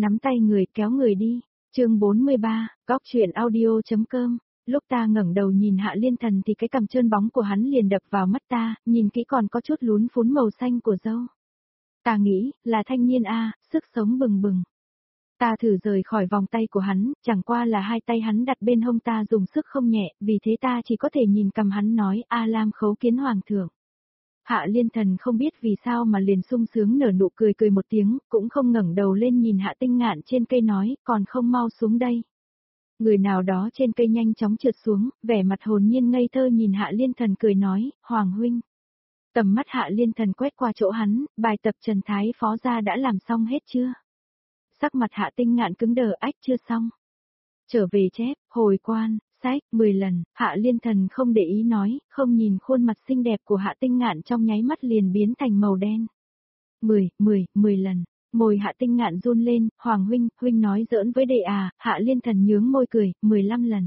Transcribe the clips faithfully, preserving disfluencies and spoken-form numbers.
nắm tay người kéo người đi. Chương bốn mươi ba, góc truyện audio.com. Lúc ta ngẩng đầu nhìn Hạ Liên Thần thì cái cằm trơn bóng của hắn liền đập vào mắt ta, nhìn kỹ còn có chút lún phún màu xanh của râu. Ta nghĩ, là thanh niên a, sức sống bừng bừng. Ta thử rời khỏi vòng tay của hắn, chẳng qua là hai tay hắn đặt bên hông ta dùng sức không nhẹ, vì thế ta chỉ có thể nhìn cằm hắn nói A Lam khấu kiến hoàng thượng. Hạ Liên Thần không biết vì sao mà liền sung sướng nở nụ cười cười một tiếng, cũng không ngẩng đầu lên nhìn Hạ Tinh Ngạn trên cây nói, còn không mau xuống đây. Người nào đó trên cây nhanh chóng trượt xuống, vẻ mặt hồn nhiên ngây thơ nhìn Hạ Liên Thần cười nói, Hoàng huynh. Tầm mắt Hạ Liên Thần quét qua chỗ hắn, bài tập Trần Thái Phó gia đã làm xong hết chưa? Sắc mặt Hạ Tinh Ngạn cứng đờ ách chưa xong. Trở về chép, hồi quan, sách, mười lần, Hạ Liên Thần không để ý nói, không nhìn khuôn mặt xinh đẹp của Hạ Tinh Ngạn trong nháy mắt liền biến thành màu đen. Mười, mười, mười lần, môi Hạ Tinh Ngạn run lên, Hoàng huynh, huynh nói giỡn với đệ à, Hạ Liên Thần nhướng môi cười, mười lăm lần.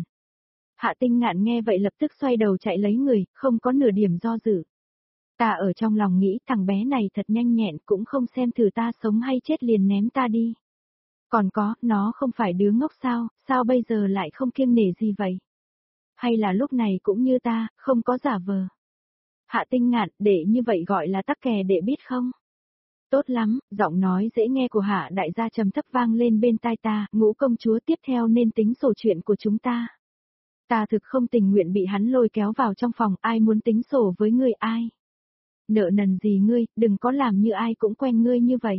Hạ Tinh Ngạn nghe vậy lập tức xoay đầu chạy lấy người, không có nửa điểm do dự. Ta ở trong lòng nghĩ thằng bé này thật nhanh nhẹn cũng không xem thử ta sống hay chết liền ném ta đi. Còn có, nó không phải đứa ngốc sao, sao bây giờ lại không kiêng nể gì vậy? Hay là lúc này cũng như ta, không có giả vờ? Hạ Tinh Ngạn, để như vậy gọi là tắc kè để biết không? Tốt lắm, giọng nói dễ nghe của Hạ đại gia trầm thấp vang lên bên tai ta, Ngũ công chúa tiếp theo nên tính sổ chuyện của chúng ta. Ta thực không tình nguyện bị hắn lôi kéo vào trong phòng, ai muốn tính sổ với ngươi ai? Nợ nần gì ngươi, đừng có làm như ai cũng quen ngươi như vậy.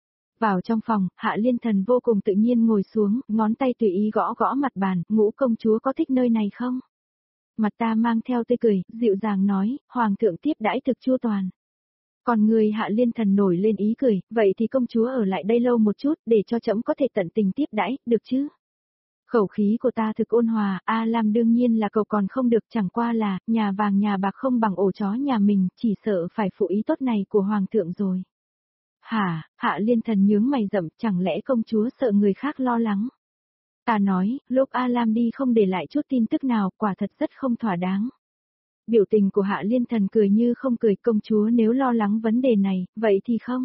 Vào trong phòng, Hạ Liên Thần vô cùng tự nhiên ngồi xuống, ngón tay tùy ý gõ gõ mặt bàn, Ngũ công chúa có thích nơi này không? Mặt ta mang theo tươi cười, dịu dàng nói, Hoàng thượng tiếp đãi thực chu toàn. Còn người Hạ Liên Thần nổi lên ý cười, vậy thì công chúa ở lại đây lâu một chút, để cho trẫm có thể tận tình tiếp đãi, được chứ? Khẩu khí của ta thực ôn hòa, A Lam đương nhiên là cậu còn không được, chẳng qua là, nhà vàng nhà bạc không bằng ổ chó nhà mình, chỉ sợ phải phụ ý tốt này của Hoàng thượng rồi. Hả, Hạ Liên Thần nhướng mày rậm, chẳng lẽ công chúa sợ người khác lo lắng? Ta nói, lúc A Lam đi không để lại chút tin tức nào, quả thật rất không thỏa đáng. Biểu tình của Hạ Liên Thần cười như không cười, công chúa nếu lo lắng vấn đề này, vậy thì không.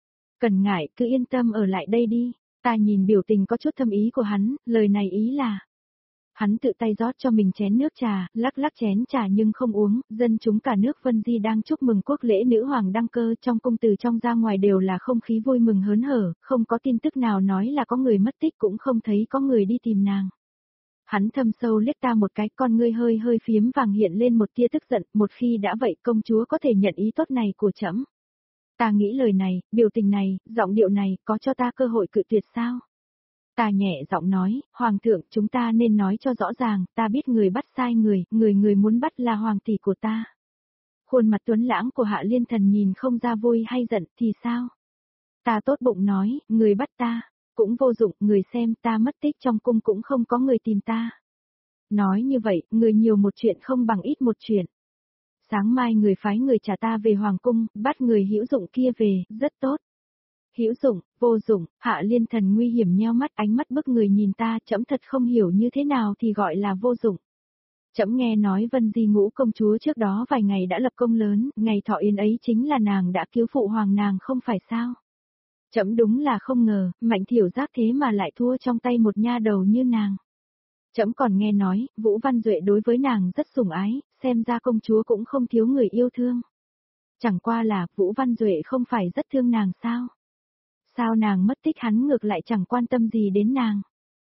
Cần ngại, cứ yên tâm ở lại đây đi. Ta nhìn biểu tình có chút thâm ý của hắn, lời này ý là. Hắn tự tay rót cho mình chén nước trà, lắc lắc chén trà nhưng không uống, dân chúng cả nước Vân Di đang chúc mừng quốc lễ nữ hoàng đăng cơ, trong cung từ trong ra ngoài đều là không khí vui mừng hớn hở, không có tin tức nào nói là có người mất tích, cũng không thấy có người đi tìm nàng. Hắn thâm sâu liếc ta một cái, con ngươi hơi hơi phiếm vàng hiện lên một tia tức giận, một khi đã vậy công chúa có thể nhận ý tốt này của trẫm. Ta nghĩ lời này, biểu tình này, giọng điệu này, có cho ta cơ hội cự tuyệt sao? Ta nhẹ giọng nói, Hoàng thượng, chúng ta nên nói cho rõ ràng, ta biết người bắt sai người, người người muốn bắt là hoàng tỷ của ta. Khuôn mặt tuấn lãng của Hạ Liên Thần nhìn không ra vui hay giận, thì sao? Ta tốt bụng nói, người bắt ta, cũng vô dụng, người xem ta mất tích trong cung cũng không có người tìm ta. Nói như vậy, người nhiều một chuyện không bằng ít một chuyện. Sáng mai người phái người trả ta về hoàng cung, bắt người hữu dụng kia về, rất tốt. Hữu dụng, vô dụng, Hạ Liên Thần nguy hiểm nheo mắt, ánh mắt bức người nhìn ta, trẫm thật không hiểu như thế nào thì gọi là vô dụng. Trẫm nghe nói Vân Di Ngũ công chúa trước đó vài ngày đã lập công lớn, ngày thọ yến ấy chính là nàng đã cứu phụ hoàng nàng không phải sao? Trẫm đúng là không ngờ, Mạnh Thiểu Giác thế mà lại thua trong tay một nha đầu như nàng. Trẫm còn nghe nói, Vũ Văn Duệ đối với nàng rất sủng ái, xem ra công chúa cũng không thiếu người yêu thương. Chẳng qua là, Vũ Văn Duệ không phải rất thương nàng sao? Sao nàng mất tích hắn ngược lại chẳng quan tâm gì đến nàng?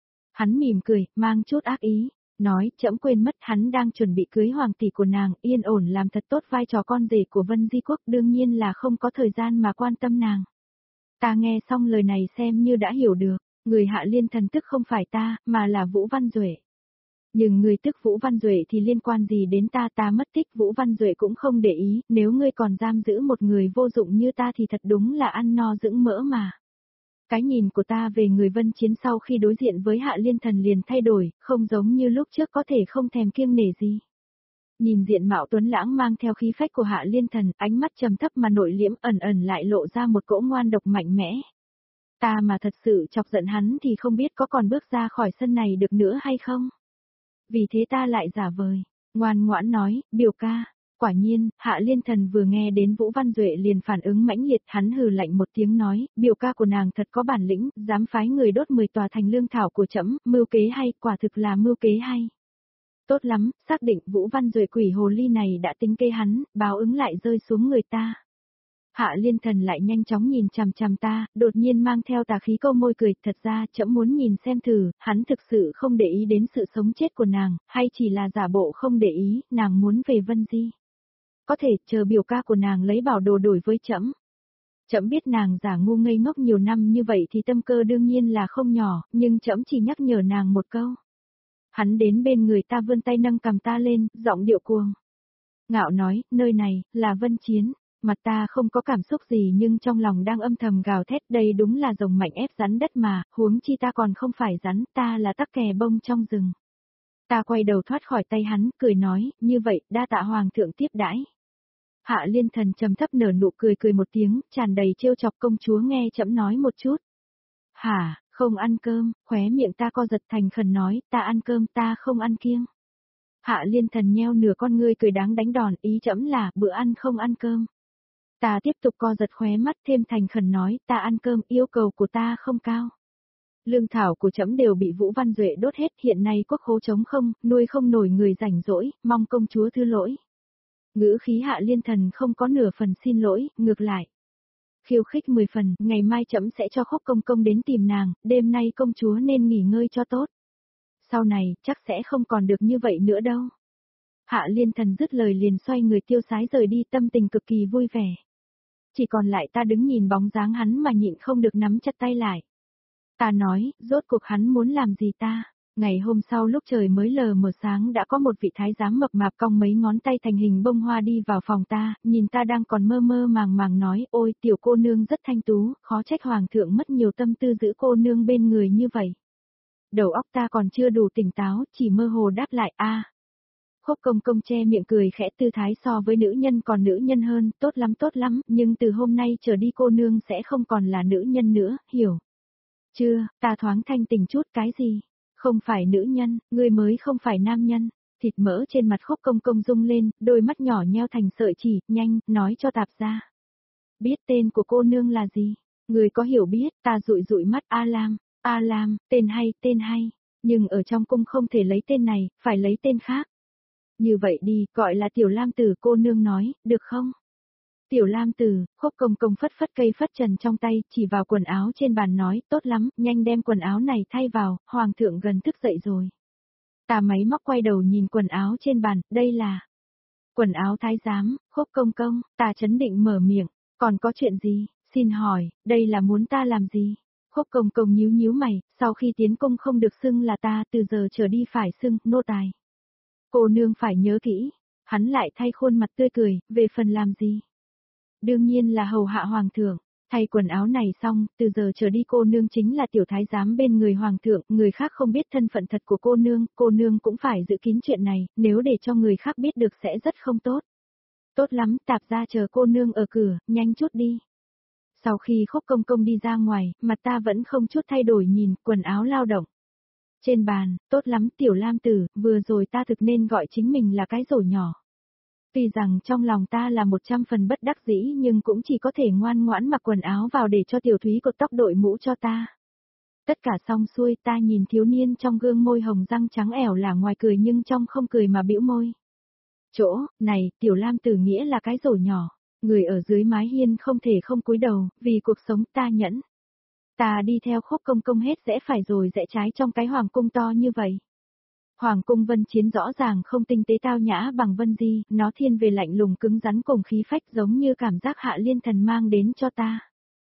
Hắn mỉm cười, mang chút ác ý, nói, trẫm quên mất hắn đang chuẩn bị cưới hoàng tỷ của nàng, yên ổn làm thật tốt vai trò con rể của Vân Di Quốc, đương nhiên là không có thời gian mà quan tâm nàng. Ta nghe xong lời này xem như đã hiểu được, người Hạ Liên Thần tức không phải ta, mà là Vũ Văn Duệ. Nhưng người tức Vũ Văn Duệ thì liên quan gì đến ta, ta mất tích Vũ Văn Duệ cũng không để ý, nếu ngươi còn giam giữ một người vô dụng như ta thì thật đúng là ăn no dưỡng mỡ mà. Cái nhìn của ta về người Vân Chiến sau khi đối diện với Hạ Liên Thần liền thay đổi, không giống như lúc trước có thể không thèm kiêng nể gì. Nhìn diện mạo tuấn lãng mang theo khí phách của Hạ Liên Thần, ánh mắt trầm thấp mà nội liễm ẩn ẩn lại lộ ra một cỗ ngoan độc mạnh mẽ. Ta mà thật sự chọc giận hắn thì không biết có còn bước ra khỏi sân này được nữa hay không. Vì thế ta lại giả vời, ngoan ngoãn nói, biểu ca, Quả nhiên, Hạ Liên Thần vừa nghe đến Vũ Văn Duệ liền phản ứng mãnh liệt, hắn hừ lạnh một tiếng nói, biểu ca của nàng thật có bản lĩnh, dám phái người đốt mười tòa thành lương thảo của trẫm, mưu kế hay, quả thực là mưu kế hay. Tốt lắm, xác định Vũ Văn Duệ quỷ hồ ly này đã tính kế hắn, báo ứng lại rơi xuống người ta. Hạ Liên Thần lại nhanh chóng nhìn chằm chằm ta, đột nhiên mang theo tà khí câu môi cười, thật ra trẫm muốn nhìn xem thử, hắn thực sự không để ý đến sự sống chết của nàng, hay chỉ là giả bộ không để ý, nàng muốn về Vân Di. Có thể chờ biểu ca của nàng lấy bảo đồ đổi với trẫm. Trẫm biết nàng giả ngu ngây ngốc nhiều năm như vậy thì tâm cơ đương nhiên là không nhỏ, nhưng trẫm chỉ nhắc nhở nàng một câu. Hắn đến bên người ta vươn tay nâng cầm ta lên, giọng điệu cuồng. Ngạo nói, nơi này, là Vân Chiến. Mặt ta không có cảm xúc gì nhưng trong lòng đang âm thầm gào thét, đây đúng là rồng mạnh ép rắn đất mà, huống chi ta còn không phải rắn, ta là tắc kè bông trong rừng. Ta quay đầu thoát khỏi tay hắn, cười nói, như vậy, đa tạ hoàng thượng tiếp đãi. Hạ Liên Thần trầm thấp nở nụ cười cười một tiếng, tràn đầy trêu chọc, công chúa nghe trẫm nói một chút. Hả, không ăn cơm, khóe miệng ta co giật thành khẩn nói, ta ăn cơm, ta không ăn kiêng. Hạ Liên Thần nheo nửa con ngươi cười đáng đánh đòn, ý trẫm là, bữa ăn không ăn cơm. Ta tiếp tục co giật khóe mắt thêm thành khẩn nói, ta ăn cơm, yêu cầu của ta không cao. Lương thảo của trẫm đều bị Vũ Văn Duệ đốt hết, hiện nay quốc khố trống không, nuôi không nổi người rảnh rỗi, mong công chúa thứ lỗi. Ngữ khí Hạ Liên Thần không có nửa phần xin lỗi, ngược lại. Khiêu khích mười phần, ngày mai trẫm sẽ cho Khúc công công đến tìm nàng, đêm nay công chúa nên nghỉ ngơi cho tốt. Sau này, chắc sẽ không còn được như vậy nữa đâu. Hạ Liên Thần dứt lời liền xoay người tiêu sái rời đi, tâm tình cực kỳ vui vẻ. Chỉ còn lại ta đứng nhìn bóng dáng hắn mà nhịn không được nắm chặt tay lại. Ta nói, rốt cuộc hắn muốn làm gì ta? Ngày hôm sau lúc trời mới lờ mờ sáng đã có một vị thái giám mập mạp cong mấy ngón tay thành hình bông hoa đi vào phòng ta, nhìn ta đang còn mơ mơ màng màng nói, ôi tiểu cô nương rất thanh tú, khó trách hoàng thượng mất nhiều tâm tư giữ cô nương bên người như vậy. Đầu óc ta còn chưa đủ tỉnh táo, chỉ mơ hồ đáp lại, a. Khúc công công che miệng cười khẽ, tư thái so với nữ nhân còn nữ nhân hơn, tốt lắm tốt lắm, nhưng từ hôm nay trở đi cô nương sẽ không còn là nữ nhân nữa, hiểu? Chưa, ta thoáng thanh tỉnh chút, cái gì? Không phải nữ nhân, ngươi mới không phải nam nhân. Thịt mỡ trên mặt Khúc công công rung lên, đôi mắt nhỏ nheo thành sợi chỉ, nhanh, nói cho tạp ra. Biết tên của cô nương là gì? Người có hiểu biết, ta dụi dụi mắt, A Lam, A Lam, tên hay, tên hay. Nhưng ở trong cung không thể lấy tên này, phải lấy tên khác. Như vậy đi, gọi là Tiểu Lam Tử, cô nương nói, được không? Tiểu Lam Tử, Khúc công công phất phất cây phất trần trong tay, chỉ vào quần áo trên bàn nói, tốt lắm, nhanh đem quần áo này thay vào, hoàng thượng gần thức dậy rồi. Ta máy móc quay đầu nhìn quần áo trên bàn, đây là quần áo thái giám. Khúc công công, ta chấn định mở miệng, còn có chuyện gì, xin hỏi, đây là muốn ta làm gì? Khúc công công nhíu nhíu mày, sau khi tiến cung không được xưng là ta, từ giờ trở đi phải xưng, nô tài. Cô nương phải nhớ kỹ, hắn lại thay khuôn mặt tươi cười, về phần làm gì? Đương nhiên là hầu hạ hoàng thượng, thay quần áo này xong, từ giờ trở đi cô nương chính là tiểu thái giám bên người hoàng thượng, người khác không biết thân phận thật của cô nương, cô nương cũng phải giữ kín chuyện này, nếu để cho người khác biết được sẽ rất không tốt. Tốt lắm, tạp ra chờ cô nương ở cửa, nhanh chút đi. Sau khi Khúc công công đi ra ngoài, mặt ta vẫn không chút thay đổi nhìn, quần áo lao động. Trên bàn, tốt lắm Tiểu Lam Tử, vừa rồi ta thực nên gọi chính mình là cái rổ nhỏ. Tuy rằng trong lòng ta là một trăm phần bất đắc dĩ nhưng cũng chỉ có thể ngoan ngoãn mặc quần áo vào để cho Tiểu Thúy cột tóc đội mũ cho ta. Tất cả xong xuôi, ta nhìn thiếu niên trong gương môi hồng răng trắng ẻo là ngoài cười nhưng trong không cười mà bĩu môi. Chỗ, này, Tiểu Lam Tử nghĩa là cái rổ nhỏ, người ở dưới mái hiên không thể không cúi đầu, vì cuộc sống ta nhẫn. Ta đi theo Khúc công công hết rẽ phải rồi rẽ trái trong cái hoàng cung to như vậy. Hoàng cung Vân Chiến rõ ràng không tinh tế tao nhã bằng Vân Di, nó thiên về lạnh lùng cứng rắn cùng khí phách giống như cảm giác Hạ Liên Thần mang đến cho ta.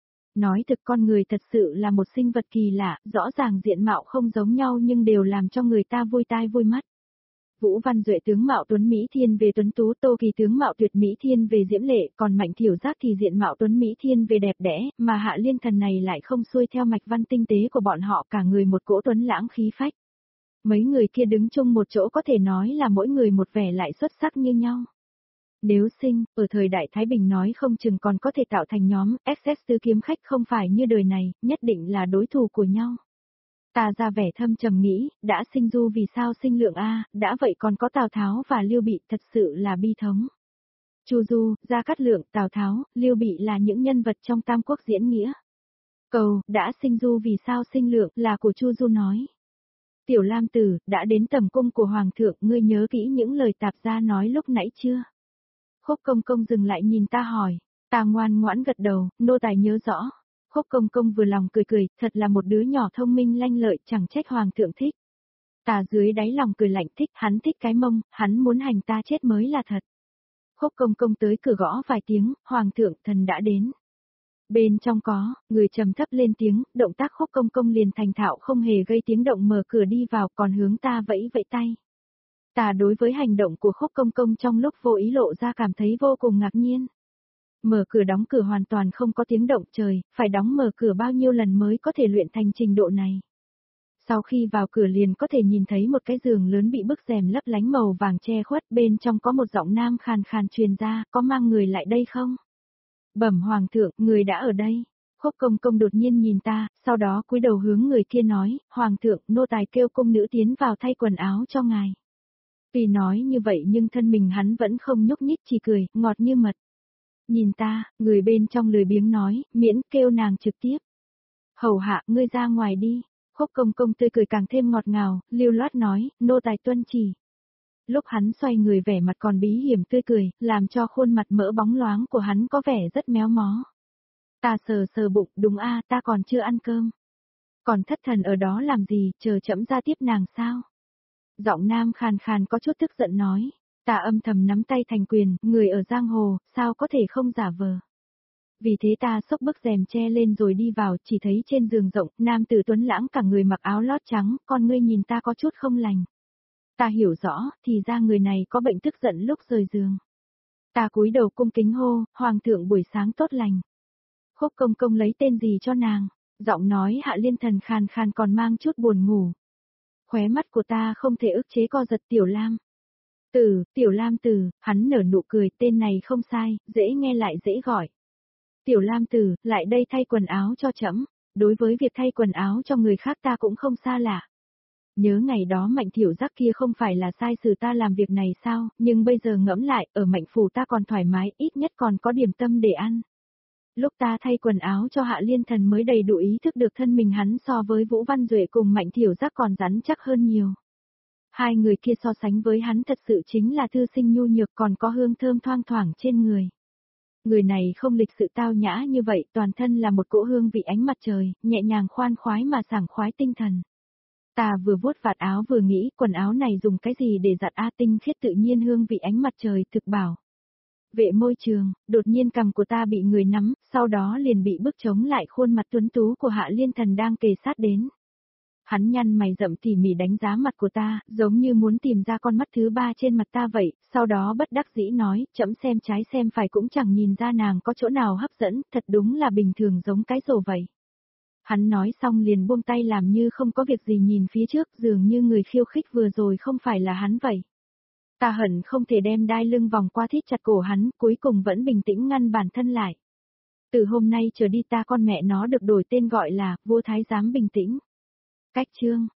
Nói thực con người thật sự là một sinh vật kỳ lạ, rõ ràng diện mạo không giống nhau nhưng đều làm cho người ta vui tai vui mắt. Vũ Văn Duệ tướng mạo tuấn Mỹ thiên về tuấn tú, Tô Kỳ tướng mạo tuyệt Mỹ thiên về diễm lệ, còn Mạnh Thiểu Giác thì diện mạo tuấn Mỹ thiên về đẹp đẽ, mà Hạ Liên Thần này lại không xuôi theo mạch văn tinh tế của bọn họ, cả người một cỗ tuấn lãng khí phách. Mấy người kia đứng chung một chỗ có thể nói là mỗi người một vẻ lại xuất sắc như nhau. Nếu sinh, ở thời đại Thái Bình nói không chừng còn có thể tạo thành nhóm, ét ét tứ kiếm khách không phải như đời này, nhất định là đối thủ của nhau. Ta ra vẻ thâm trầm nghĩ, đã sinh Du vì sao sinh Lượng a, đã vậy còn có Tào Tháo và Lưu Bị, thật sự là bi thống. Chu Du, Gia Cát Lượng, Tào Tháo, Lưu Bị là những nhân vật trong Tam Quốc diễn nghĩa. Cầu, đã sinh Du vì sao sinh Lượng là của Chu Du nói. Tiểu Lam Tử, đã đến tầm cung của Hoàng thượng, ngươi nhớ kỹ những lời tạp gia nói lúc nãy chưa? Khúc Công Công dừng lại nhìn ta hỏi, ta ngoan ngoãn gật đầu, nô tài nhớ rõ. Khúc Công Công vừa lòng cười cười, thật là một đứa nhỏ thông minh lanh lợi, chẳng trách Hoàng thượng thích. Ta dưới đáy lòng cười lạnh, thích, hắn thích cái mông, hắn muốn hành ta chết mới là thật. Khúc Công Công tới cửa gõ vài tiếng, Hoàng thượng, thần đã đến. Bên trong có, người trầm thấp lên tiếng, động tác Khúc Công Công liền thành thạo không hề gây tiếng động mở cửa đi vào, còn hướng ta vẫy vẫy tay. Ta đối với hành động của Khúc Công Công trong lúc vô ý lộ ra cảm thấy vô cùng ngạc nhiên. Mở cửa đóng cửa hoàn toàn không có tiếng động, trời, phải đóng mở cửa bao nhiêu lần mới có thể luyện thành trình độ này. Sau khi vào cửa liền có thể nhìn thấy một cái giường lớn bị bức rèm lấp lánh màu vàng che khuất, bên trong có một giọng nam khàn khàn truyền ra, có mang người lại đây không? Bẩm Hoàng thượng, người đã ở đây. Khúc Công Công đột nhiên nhìn ta, sau đó cúi đầu hướng người kia nói, Hoàng thượng, nô tài kêu cung nữ tiến vào thay quần áo cho ngài. Tuy nói như vậy nhưng thân mình hắn vẫn không nhúc nhích, chỉ cười, ngọt như mật. Nhìn ta, người bên trong lười biếng nói, miễn kêu nàng trực tiếp. Hầu hạ, ngươi ra ngoài đi. Khúc Công Công tươi cười càng thêm ngọt ngào, lưu loát nói, nô tài tuân chỉ. Lúc hắn xoay người vẻ mặt còn bí hiểm tươi cười, làm cho khuôn mặt mỡ bóng loáng của hắn có vẻ rất méo mó. Ta sờ sờ bụng, đúng a, ta còn chưa ăn cơm. Còn thất thần ở đó làm gì, chờ chậm ra tiếp nàng sao? Giọng nam khàn khàn có chút tức giận nói. Ta âm thầm nắm tay thành quyền, người ở giang hồ, sao có thể không giả vờ. Vì thế ta xốc bức rèm che lên rồi đi vào, chỉ thấy trên giường rộng, nam tử tuấn lãng cả người mặc áo lót trắng, con ngươi nhìn ta có chút không lành. Ta hiểu rõ, thì ra người này có bệnh tức giận lúc rời giường. Ta cúi đầu cung kính hô, Hoàng thượng buổi sáng tốt lành. Khúc Công Công lấy tên gì cho nàng? Giọng nói Hạ Liên Thần khàn khàn còn mang chút buồn ngủ. Khóe mắt của ta không thể ức chế co giật. Tiểu Lam. Tử, Tiểu Lam Tử, hắn nở nụ cười, tên này không sai, dễ nghe lại dễ gọi. Tiểu Lam Tử, lại đây thay quần áo cho trẫm. Đối với việc thay quần áo cho người khác ta cũng không xa lạ. Nhớ ngày đó Mạnh Thiểu Giác kia không phải là sai sử ta làm việc này sao, nhưng bây giờ ngẫm lại, ở Mạnh phủ ta còn thoải mái, ít nhất còn có điểm tâm để ăn. Lúc ta thay quần áo cho Hạ Liên Thần mới đầy đủ ý thức được thân mình hắn so với Vũ Văn Duệ cùng Mạnh Thiểu Giác còn rắn chắc hơn nhiều. Hai người kia so sánh với hắn thật sự chính là thư sinh nhu nhược, còn có hương thơm thoang thoảng trên người. Người này không lịch sự tao nhã như vậy, toàn thân là một cỗ hương vị ánh mặt trời, nhẹ nhàng khoan khoái mà sảng khoái tinh thần. Ta vừa vuốt vạt áo vừa nghĩ, quần áo này dùng cái gì để giặt a, tinh khiết tự nhiên hương vị ánh mặt trời, thực bảo. Vệ môi trường, đột nhiên cằm của ta bị người nắm, sau đó liền bị bức chống lại khuôn mặt tuấn tú của Hạ Liên Thần đang kề sát đến. Hắn nhăn mày rậm tỉ mỉ đánh giá mặt của ta, giống như muốn tìm ra con mắt thứ ba trên mặt ta vậy, sau đó bất đắc dĩ nói, chậm xem trái xem phải cũng chẳng nhìn ra nàng có chỗ nào hấp dẫn, thật đúng là bình thường giống cái rổ vậy. Hắn nói xong liền buông tay làm như không có việc gì nhìn phía trước, dường như người khiêu khích vừa rồi không phải là hắn vậy. Ta hận không thể đem đai lưng vòng qua thít chặt cổ hắn, cuối cùng vẫn bình tĩnh ngăn bản thân lại. Từ hôm nay trở đi ta con mẹ nó được đổi tên gọi là, vua thái giám bình tĩnh. Cách chương.